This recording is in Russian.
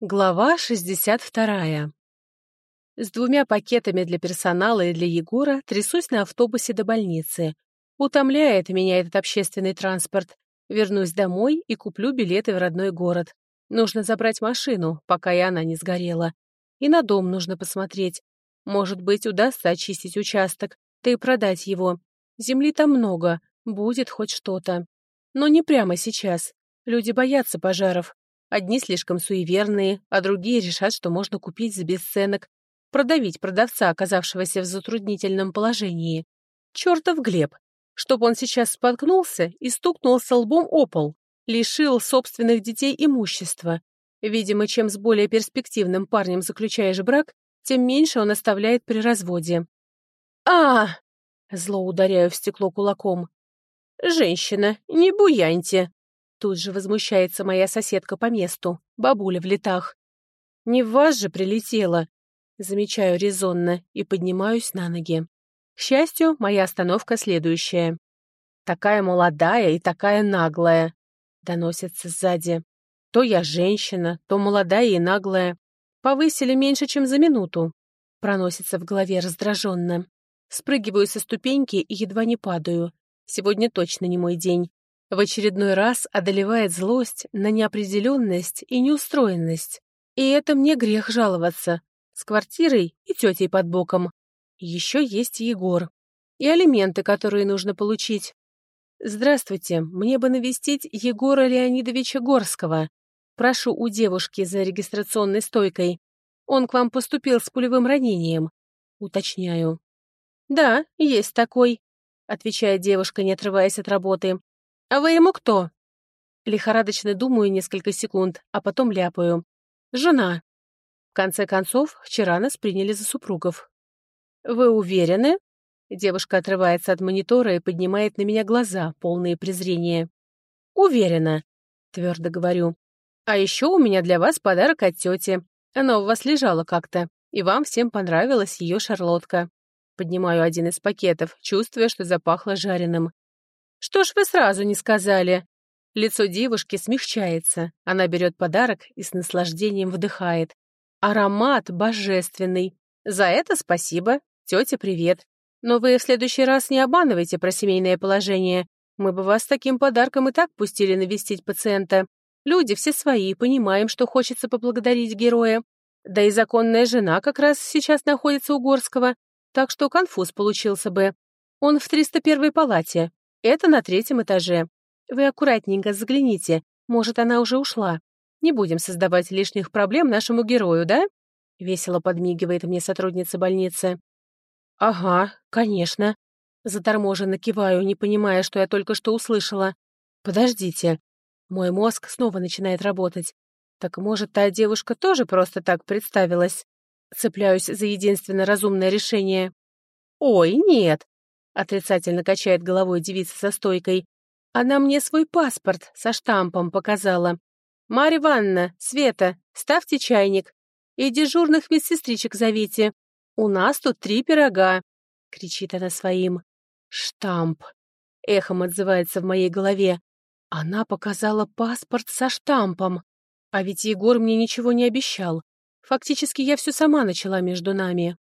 Глава 62. С 2 пакетами для персонала и для Егора трясусь на автобусе до больницы. Утомляет меня этот общественный транспорт. Вернусь домой и куплю билеты в родной город. Нужно забрать машину, пока и она не сгорела. И на дом нужно посмотреть. Может быть, удастся очистить участок, да и продать его. Земли там много, будет хоть что-то. Но не прямо сейчас. Люди боятся пожаров. Одни слишком суеверные, а другие решат, что можно купить за бесценок, продавить продавца, оказавшегося в затруднительном положении. Чертов Глеб! Чтоб он сейчас споткнулся и стукнулся лбом о пол, лишил собственных детей имущества. Видимо, чем с более перспективным парнем заключаешь брак, тем меньше он оставляет при разводе. а Зло ударяю в стекло кулаком. «Женщина, не буяньте!» Тут же возмущается моя соседка по месту, бабуля в летах. «Не в вас же прилетела!» Замечаю резонно и поднимаюсь на ноги. К счастью, моя остановка следующая. «Такая молодая и такая наглая!» Доносится сзади. То я женщина, то молодая и наглая. Повысили меньше, чем за минуту. Проносится в голове раздраженно. Спрыгиваю со ступеньки и едва не падаю. Сегодня точно не мой день. В очередной раз одолевает злость на неопределенность и неустроенность. И это мне грех жаловаться. С квартирой и тетей под боком. Еще есть Егор. И алименты, которые нужно получить. Здравствуйте, мне бы навестить Егора Леонидовича Горского. Прошу у девушки за регистрационной стойкой. Он к вам поступил с пулевым ранением. Уточняю. Да, есть такой, отвечает девушка, не отрываясь от работы. «А вы ему кто?» Лихорадочно думаю несколько секунд, а потом ляпаю. «Жена». В конце концов, вчера нас приняли за супругов. «Вы уверены?» Девушка отрывается от монитора и поднимает на меня глаза, полные презрения. «Уверена», — твердо говорю. «А еще у меня для вас подарок от тети. Она у вас лежала как-то, и вам всем понравилась ее шарлотка». Поднимаю один из пакетов, чувствуя, что запахло жареным. «Что ж вы сразу не сказали?» Лицо девушки смягчается. Она берет подарок и с наслаждением вдыхает. Аромат божественный. За это спасибо. Тетя, привет. Но вы в следующий раз не обманывайте про семейное положение. Мы бы вас с таким подарком и так пустили навестить пациента. Люди все свои, понимаем, что хочется поблагодарить героя. Да и законная жена как раз сейчас находится у Горского, так что конфуз получился бы. Он в 301-й палате. Это на 3-м этаже. Вы аккуратненько загляните, может, она уже ушла. Не будем создавать лишних проблем нашему герою, да?» Весело подмигивает мне сотрудница больницы. «Ага, конечно». Заторможенно киваю, не понимая, что я только что услышала. «Подождите». Мой мозг снова начинает работать. Так может, та девушка тоже просто так представилась? Цепляюсь за единственно разумное решение. «Ой, нет», — отрицательно качает головой девица со стойкой. «Она мне свой паспорт со штампом показала. Марья Ивановна, Света, ставьте чайник. И дежурных медсестричек зовите. У нас тут 3 пирога», — кричит она своим. «Штамп», — эхом отзывается в моей голове. Она показала паспорт со штампом. А ведь Егор мне ничего не обещал. Фактически я все сама начала между нами.